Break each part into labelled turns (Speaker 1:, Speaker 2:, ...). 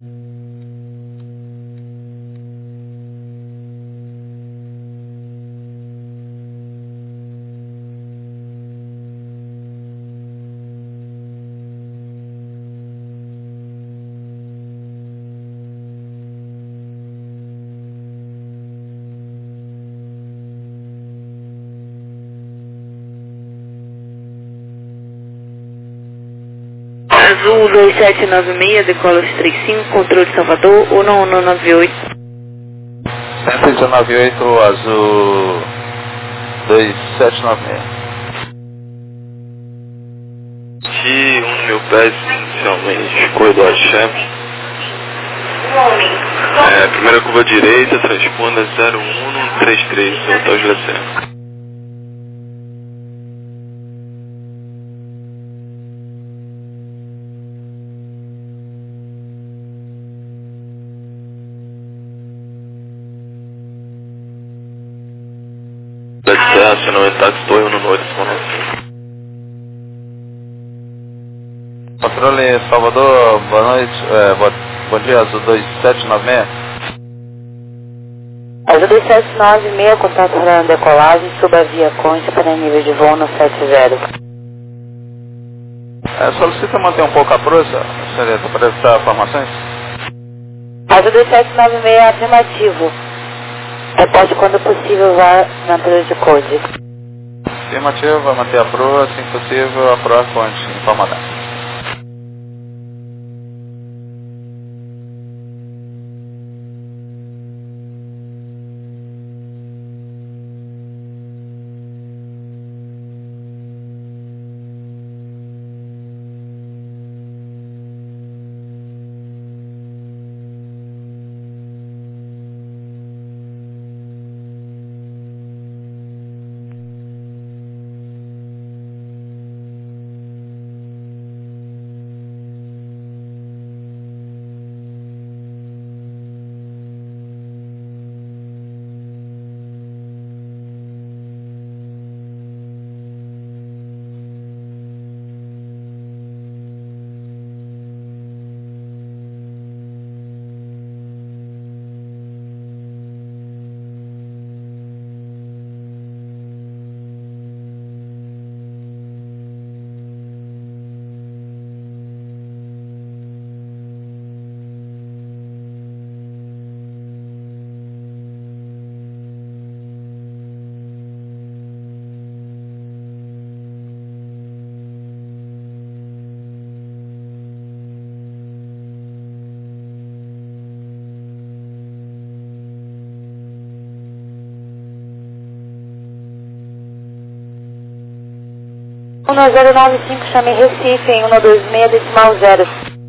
Speaker 1: Azul 2796, decola 35, controle de Salvador, 1198.
Speaker 2: 198, azul 2796.
Speaker 3: Aqui, no meu pé, inicialmente, corredor chefe. Primeira curva direita, transponda 0133, Hotel Gilacena. Acionou em táxi, estou no noite,
Speaker 2: Controle Salvador, boa noite, bom dia, azul 2796.
Speaker 1: Azul 2796, contato para decolagem, suba a via Concha para nível de voo no 70.
Speaker 2: Solicita manter um pouco a prosa, senhorita, para prestar informações?
Speaker 1: Azul 2796, afirmativo. Reporte quando possível, vá na empresa de code.
Speaker 2: Afirmativo, vai manter a proa, se possível, a proa fonte, informada.
Speaker 1: O 1095, chame Recife em 126 decimal 0.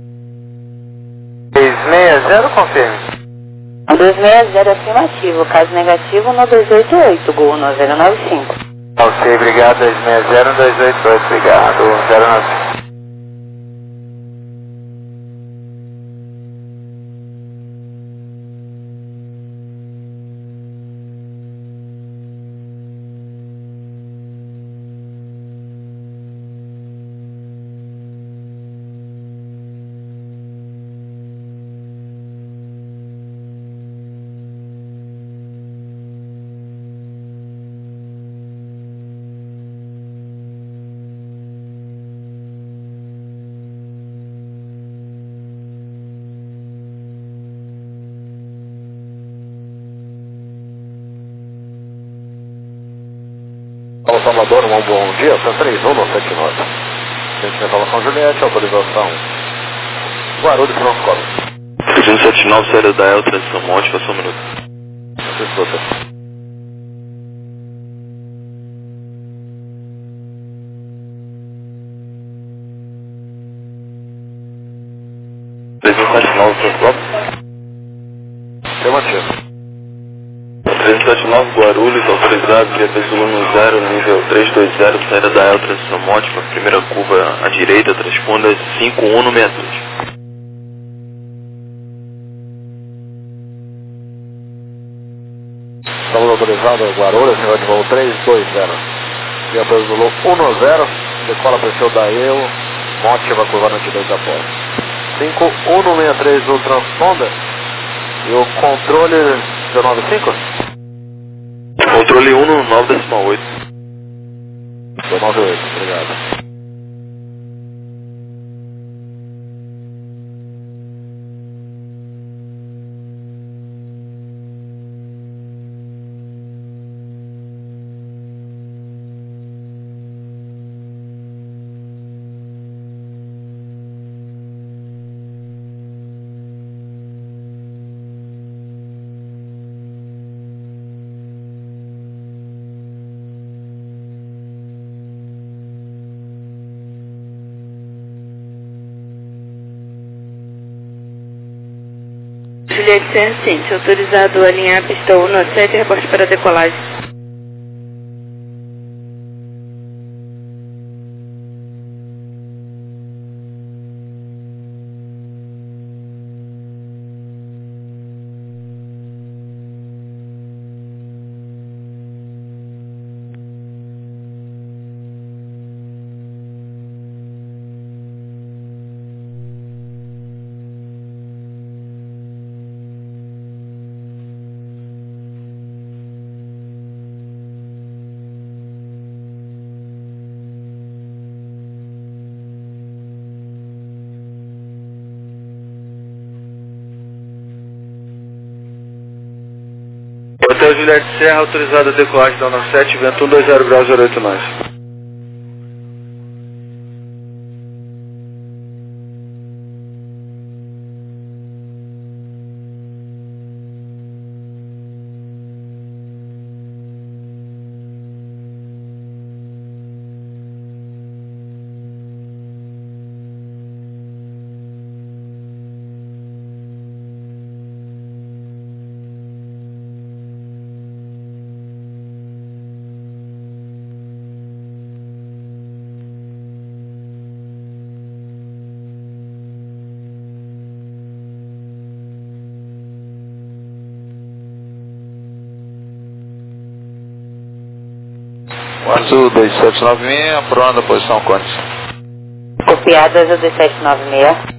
Speaker 2: 660, confirme.
Speaker 1: 1260 afirmativo, caso negativo 1288, Gol 1095.
Speaker 2: Ok, obrigado, 260, 288, obrigado, 095.
Speaker 4: Paulo Salvador, um bom dia, Centralizou no 79. Sentimento com Juliette, autorização Guarulhos, Francisco.
Speaker 3: 379, série da El, transição Monte, passou um minuto.
Speaker 4: Escuta. Afirmativo.
Speaker 3: 379 Guarulhos, autorizado, via volume 0, nível 320, saída da El, transição Monte, primeira curva à direita, transponda 5163.
Speaker 4: Estamos autorizados Guarulhos, nível de voo 320. Via volume 10, decola perfil da EU, Monte vai curvar no direito da porta. 5163 do transponder. E o controle 195?
Speaker 3: Controle 1 no 9,8.
Speaker 4: 198, obrigado.
Speaker 1: Juliette Sercente, autorizado a alinhar a pista 197, reporte para decolagem.
Speaker 2: Hotel Juliette Serra, autorizado a decolagem da 97, vento 120 graus 08 nós. Azul 2796, aprovando a posição Conte.
Speaker 1: Copiado, Azul 2796.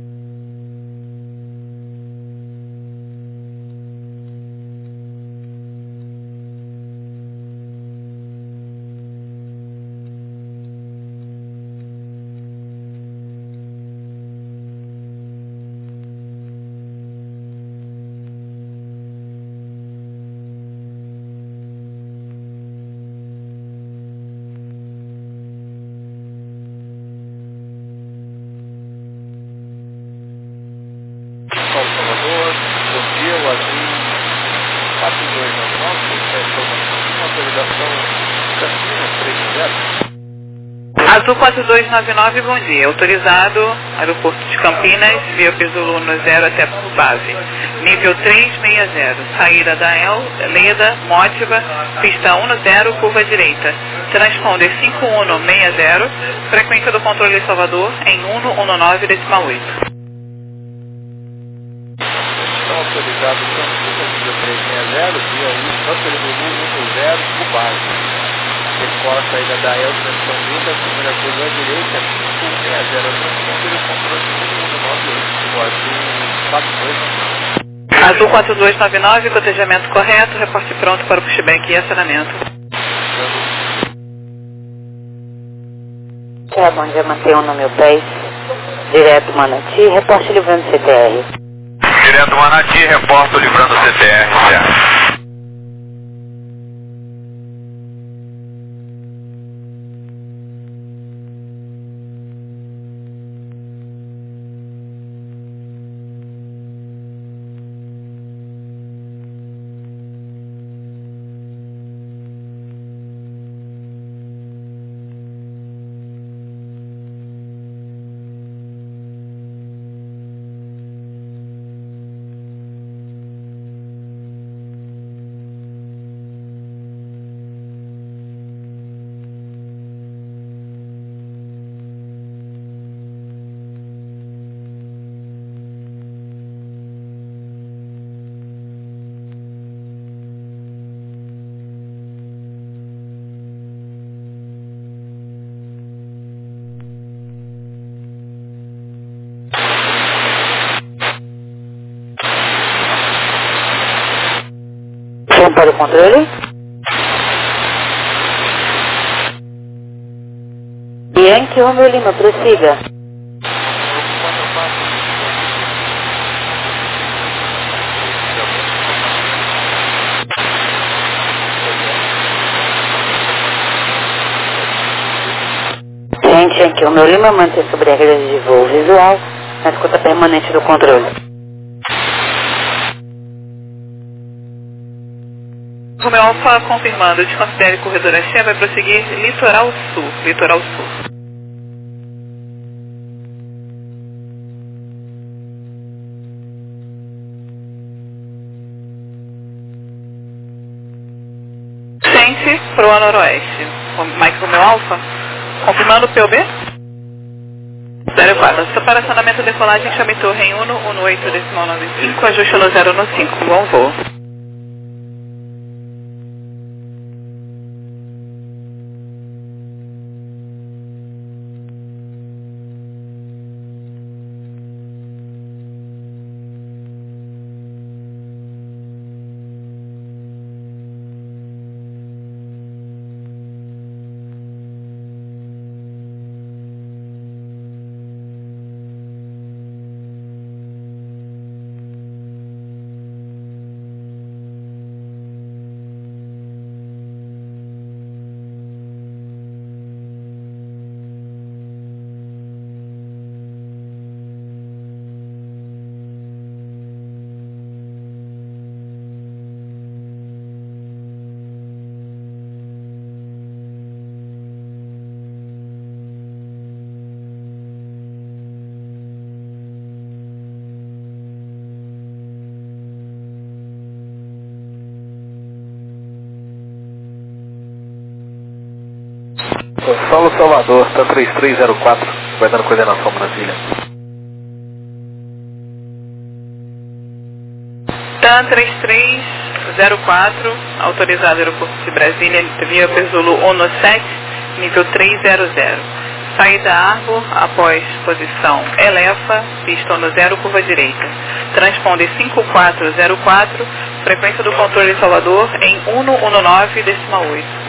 Speaker 4: Salvador, bom dia, o Azul 4299, autorização Campinas 30.
Speaker 5: Azul 4299, bom dia. Autorizado, aeroporto de Campinas, via Pesolano 0 até base. Nível 360, saída da Leda, Mótiva, pista 10, curva direita. Transponder 5160, frequência do controle Salvador em 119,8.
Speaker 4: Autorizado Campinas, nível 360, via Upper Zulu 10, por base. Decola a saída da transição linda, primeira curva à direita, 560 transponder, o controle 5198, o Azul 4299.
Speaker 5: Azul 4299, cotejamento correto, reporte pronto para o pushback e acionamento.
Speaker 1: Bom dia, mantenha no meu pés. Direto Manati, reporte livrando CTR.
Speaker 3: Direto Manati, reporto livrando CTR, certo.
Speaker 1: para o controle. Yankee Romeo Lima, prossiga. Yankee Romeo Lima, mantém sobre a rede de voo visual na escuta permanente do controle.
Speaker 5: Romeo Alfa confirmando, desconsidere corredor axé, vai prosseguir litoral sul, litoral sul. Sente pro noroeste. Mike Romeo Alfa, confirmando o POB? 04, separacionamento decolagem, chame torre em 118,95, ajuste no 0 no 5, bom voo.
Speaker 6: Saulo Salvador, TAM 3304, guardando coordenação Brasília.
Speaker 5: TAM 3304, autorizado aeroporto de Brasília, via Pesulo 117, nível 300. Saída Argo, após posição Elefa, pista 10, curva direita. Transponder 5404, frequência do controle Salvador em 119,8.